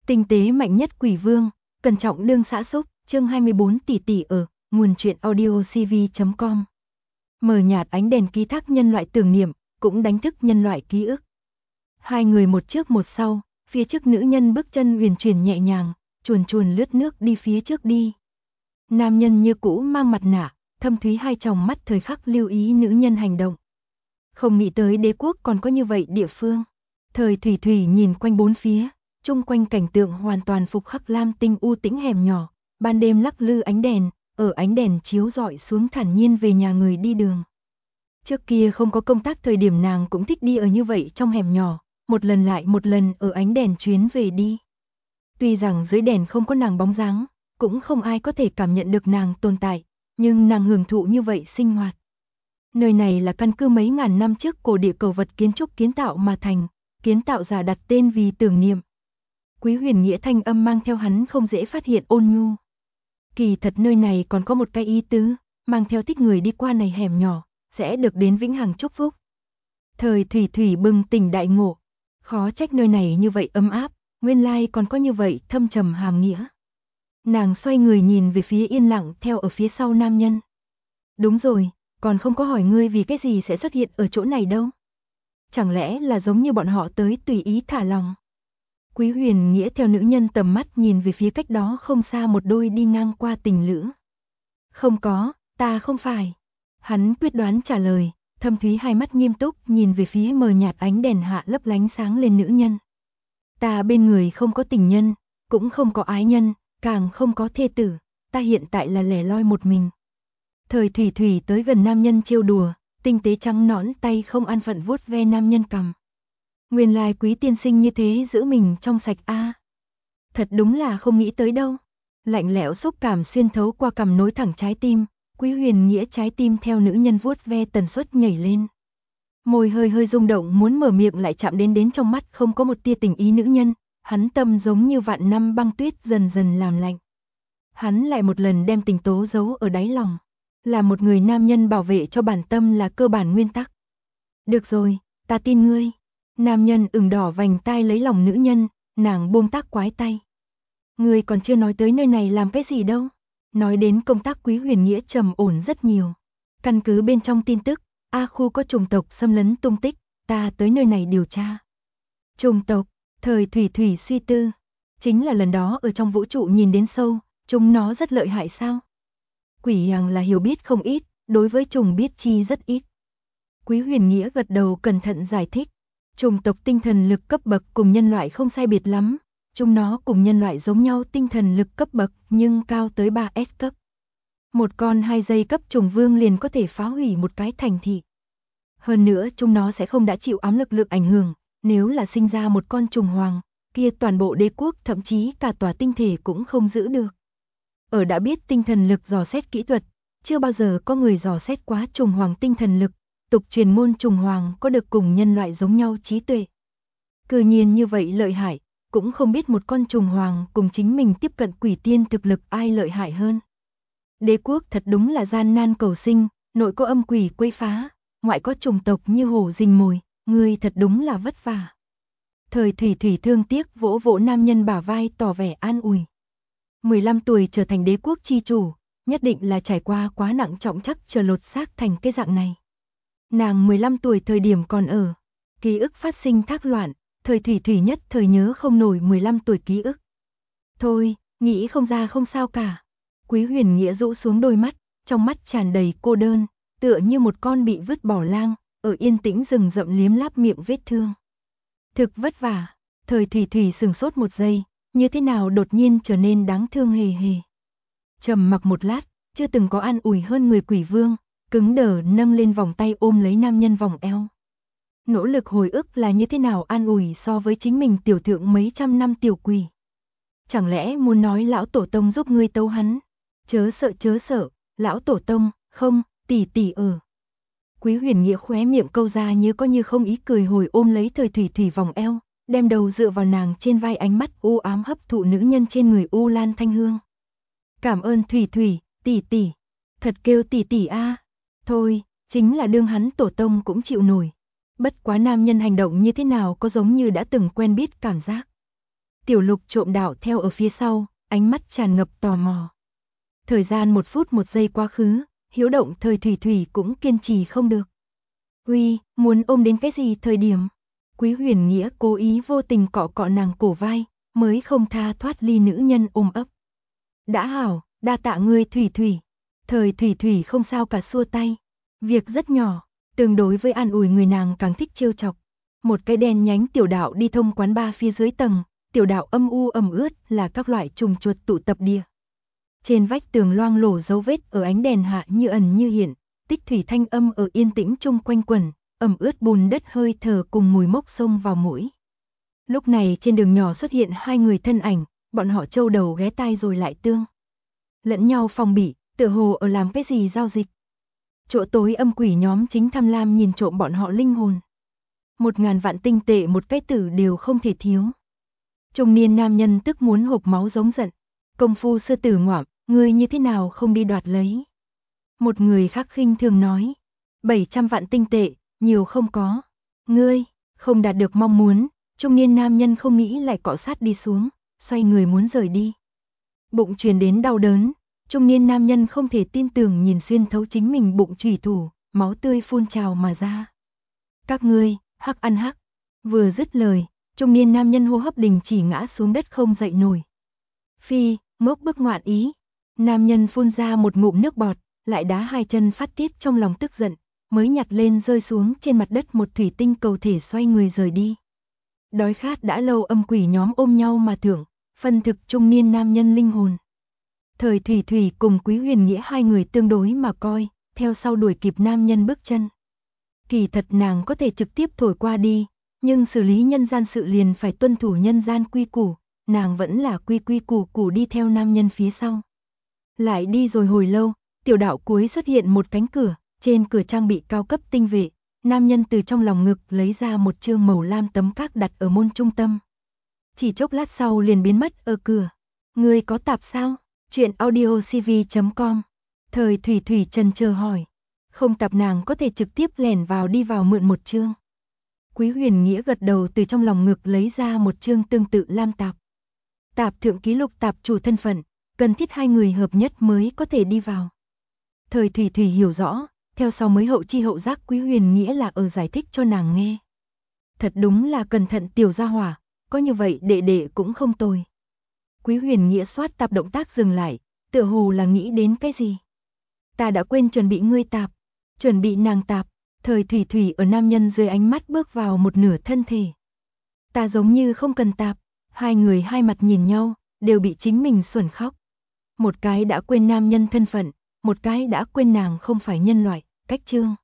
Tinh tế mạnh nhất quỷ vương, cẩn trọng đương xã xúc, chương 24 tỷ tỷ ở, nguồn truyện audio cv.com. Mờ nhạt ánh đèn ký thác nhân loại tưởng niệm, cũng đánh thức nhân loại ký ức. Hai người một trước một sau, phía trước nữ nhân bước chân huyền chuyển nhẹ nhàng, chuồn chuồn lướt nước đi phía trước đi. Nam nhân như cũ mang mặt nạ, thâm thúy hai tròng mắt thời khắc lưu ý nữ nhân hành động. Không nghĩ tới đế quốc còn có như vậy địa phương. Thời thủy thủy nhìn quanh bốn phía, chung quanh cảnh tượng hoàn toàn phục khắc lam tinh u tĩnh hẻm nhỏ, ban đêm lắc lư ánh đèn, ở ánh đèn chiếu rọi xuống thản nhiên về nhà người đi đường. Trước kia không có công tác thời điểm nàng cũng thích đi ở như vậy trong hẻm nhỏ, một lần lại một lần ở ánh đèn chuyến về đi. Tuy rằng dưới đèn không có nàng bóng dáng, cũng không ai có thể cảm nhận được nàng tồn tại, nhưng nàng hưởng thụ như vậy sinh hoạt. Nơi này là căn cứ mấy ngàn năm trước cổ địa cầu vật kiến trúc kiến tạo mà thành, kiến tạo giả đặt tên vì tưởng niệm. Quý Huyền Nghĩa thanh âm mang theo hắn không dễ phát hiện ôn nhu. Kỳ thật nơi này còn có một cái ý tứ, mang theo thích người đi qua này hẻm nhỏ, sẽ được đến vĩnh hằng chúc phúc. Thời thủy thủy bừng tỉnh đại ngộ, khó trách nơi này như vậy ấm áp, nguyên lai còn có như vậy thâm trầm hàm nghĩa. Nàng xoay người nhìn về phía yên lặng theo ở phía sau nam nhân. Đúng rồi, còn không có hỏi ngươi vì cái gì sẽ xuất hiện ở chỗ này đâu. Chẳng lẽ là giống như bọn họ tới tùy ý thả lòng. Quý Huyền Nghĩa theo nữ nhân tầm mắt nhìn về phía cách đó không xa một đôi đi ngang qua tình lữ. Không có, ta không phải. Hắn quyết đoán trả lời, thâm thúy hai mắt nghiêm túc nhìn về phía mờ nhạt ánh đèn hạ lấp lánh sáng lên nữ nhân. Ta bên người không có tình nhân, cũng không có ái nhân, càng không có thê tử, ta hiện tại là lẻ loi một mình. Thời thủy thủy tới gần nam nhân trêu đùa, tinh tế trắng nõn tay không an phận vuốt ve nam nhân cằm. Nguyên lai Quý tiên sinh như thế giữ mình trong sạch a. Thật đúng là không nghĩ tới đâu. Lạnh lẽo xúc cảm xuyên thấu qua cằm nối thẳng trái tim, Quý Huyền Nghĩa trái tim theo nữ nhân vuốt ve tần suất nhảy lên. Môi hơi hơi rung động muốn mở miệng lại chạm đến trong mắt không có một tia tình ý nữ nhân, hắn tâm giống như vạn năm băng tuyết dần dần làm lạnh. Hắn lại một lần đem tình tố giấu ở đáy lòng. Là một người nam nhân bảo vệ cho bản tâm là cơ bản nguyên tắc. Được rồi, ta tin ngươi. Nam nhân ửng đỏ vành tai lấy lòng nữ nhân, nàng buông tác quái tay. Ngươi còn chưa nói tới nơi này làm cái gì đâu. Nói đến công tác Quý Huyền Nghĩa trầm ổn rất nhiều. Căn cứ bên trong tin tức, A khu có chủng tộc xâm lấn tung tích, ta tới nơi này điều tra. Chủng tộc, thời thủy thủy suy tư. Chính là lần đó ở trong vũ trụ nhìn đến sâu, chúng nó rất lợi hại sao? Quỷ Hằng là hiểu biết không ít, đối với trùng biết chi rất ít. Quý Huyền Nghĩa gật đầu cẩn thận giải thích. Chủng tộc tinh thần lực cấp bậc cùng nhân loại không sai biệt lắm, chúng nó cùng nhân loại giống nhau tinh thần lực cấp bậc nhưng cao tới 3S cấp. Một con 2 giây cấp trùng vương liền có thể phá hủy một cái thành thị. Hơn nữa chúng nó sẽ không đã chịu ám lực lượng ảnh hưởng, nếu là sinh ra một con trùng hoàng, kia toàn bộ đế quốc thậm chí cả tòa tinh thể cũng không giữ được. Ở đã biết tinh thần lực dò xét kỹ thuật, chưa bao giờ có người dò xét quá trùng hoàng tinh thần lực, tục truyền ngôn trùng hoàng có được cùng nhân loại giống nhau trí tuệ. Cư nhiên như vậy lợi hại, cũng không biết một con trùng hoàng cùng chính mình tiếp cận quỷ tiên thực lực ai lợi hại hơn. Đế quốc thật đúng là gian nan cầu sinh, nội có âm quỷ quấy phá, ngoại có trùng tộc như hổ rình mồi, người thật đúng là vất vả. Thời thủy thủy thương tiếc vỗ vỗ nam nhân bả vai tỏ vẻ an ủi. 15 tuổi trở thành đế quốc chi chủ, nhất định là trải qua quá nặng trọng chắc chờ lột xác thành cái dạng này. Nàng 15 tuổi thời điểm còn ở, ký ức phát sinh thác loạn, thời thủy thủy nhất thời nhớ không nổi 15 tuổi ký ức. Thôi, nghĩ không ra không sao cả. Quý Huyền Nghĩa rũ xuống đôi mắt, trong mắt tràn đầy cô đơn, tựa như một con bị vứt bỏ lang, ở yên tĩnh rừng rậm liếm láp miệng vết thương. Thực vất vả, thời thủy thủy sừng sốt một giây, như thế nào đột nhiên trở nên đáng thương hề hề. Trầm mặc một lát, chưa từng có an ủi hơn người quỷ vương, cứng đờ nâng lên vòng tay ôm lấy nam nhân vòng eo. Nỗ lực hồi ức là như thế nào an ủi so với chính mình tiểu thượng mấy trăm năm tiểu quỷ. Chẳng lẽ muốn nói lão tổ tông giúp ngươi tấu hắn? Chớ sợ, lão tổ tông, không, tỷ tỷ ở. Quý Huyền Nghĩa khóe miệng câu ra như có như không ý cười hồi ôm lấy thời thủy thủy vòng eo, đem đầu dựa vào nàng trên vai ánh mắt u ám hấp thụ nữ nhân trên người U Lan Thanh Hương. Cảm ơn thủy thủy, tỷ tỷ. Thật kêu tỷ tỷ a. Thôi, chính là đương hắn tổ tông cũng chịu nổi. Bất quá nam nhân hành động như thế nào có giống như đã từng quen biết cảm giác. Tiểu Lục trộm đạo theo ở phía sau, ánh mắt tràn ngập tò mò. Thời gian 1 phút 1 giây quá khứ, hiếu động Thời Thủy Thủy cũng kiên trì không được. Uy, muốn ôm đến cái gì thời điểm? Quý Huyền Nghĩa cố ý vô tình cọ cọ nàng cổ vai, mới không tha thoát ly nữ nhân ôm ấp. Đã hảo, đa tạ ngươi Thủy Thủy. Thời Thủy Thủy không sao cả xua tay. Việc rất nhỏ, tương đối với an ủi người nàng càng thích trêu chọc. Một cái đèn nhánh tiểu đạo đi thông quán bar phía dưới tầng, tiểu đạo âm u ẩm ướt là các loại trùng chuột tụ tập địa. Trên vách tường loang lổ dấu vết ở ánh đèn hạ như ẩn như hiện, tích thủy thanh âm ở yên tĩnh chung quanh quẩn, ẩm ướt bùn đất hơi thở cùng mùi mốc xông vào mũi. Lúc này trên đường nhỏ xuất hiện 2 người thân ảnh, bọn họ châu đầu ghé tai rồi lại tương. Lẫn nhau phòng bị, tựa hồ ở làm cái gì giao dịch. Chỗ tối âm quỷ nhóm chính tham lam nhìn trộm bọn họ linh hồn. 1000 vạn tinh tệ một cái tử đều không thể thiếu. Trung niên nam nhân tức muốn hộc máu giống giận. Công phu sư tử ngoạm, ngươi như thế nào không đi đoạt lấy. Một người khác khinh thường nói. 700 vạn tinh tệ, nhiều không có. Ngươi, không đạt được mong muốn, trung niên nam nhân không nghĩ lại cọ sát đi xuống, xoay người muốn rời đi. Bụng truyền đến đau đớn, trung niên nam nhân không thể tin tưởng nhìn xuyên thấu chính mình bụng chủy thủ, máu tươi phun trào mà ra. Các ngươi, hắc ăn hắc. Vừa dứt lời, trung niên nam nhân hô hấp đình chỉ ngã xuống đất không dậy nổi. Phi, mốc bức ngoạn ý. Nam nhân phun ra một ngụm nước bọt, lại đá 2 chân phát tiết trong lòng tức giận, mới nhặt lên rơi xuống trên mặt đất một thủy tinh cầu thể xoay người rời đi. Đói khát đã lâu âm quỷ nhóm ôm nhau mà thưởng, phân thực trung niên nam nhân linh hồn. Thời Thủy Thủy cùng Quý Huyền Nghĩa 2 người tương đối mà coi, theo sau đuổi kịp nam nhân bước chân. Kỳ thật nàng có thể trực tiếp thổi qua đi, nhưng xử lý nhân gian sự liền phải tuân thủ nhân gian quy củ, nàng vẫn là quy củ củ đi theo nam nhân phía sau. Lại đi rồi hồi lâu, tiểu đạo cuối xuất hiện một cánh cửa, trên cửa trang bị cao cấp tinh vệ, nam nhân từ trong lòng ngực lấy ra một chương màu lam tấm các đặt ở môn trung tâm. Chỉ chốc lát sau liền biến mất ở cửa. Ngươi có tạp sao? Chuyện audiocv.com. Thời Thủy Thủy chần chờ hỏi. Không tạp nàng có thể trực tiếp lẻn vào đi vào mượn một chương. Quý Huyền Nghĩa gật đầu từ trong lòng ngực lấy ra một chương tương tự lam tạp. Tạp thượng ký lục tạp chủ thân phận, cần thiết 2 người hợp nhất mới có thể đi vào. Thời Thủy Thủy hiểu rõ, theo sau mới hậu chi hậu giác Quý Huyền Nghĩa là ở giải thích cho nàng nghe. Thật đúng là cẩn thận tiểu gia hỏa, có như vậy đệ đệ cũng không tồi. Quý Huyền Nghĩa soát tạp động tác dừng lại, tựa hồ là nghĩ đến cái gì. Ta đã quên chuẩn bị ngươi tạp, chuẩn bị nàng tạp. Thời Thủy Thủy ở nam nhân dưới ánh mắt bước vào một nửa thân thể. Ta giống như không cần tạp, 2 người hai mặt nhìn nhau, đều bị chính mình xuẩn khóc. Một cái đã quên nam nhân thân phận, một cái đã quên nàng không phải nhân loại, cách chương.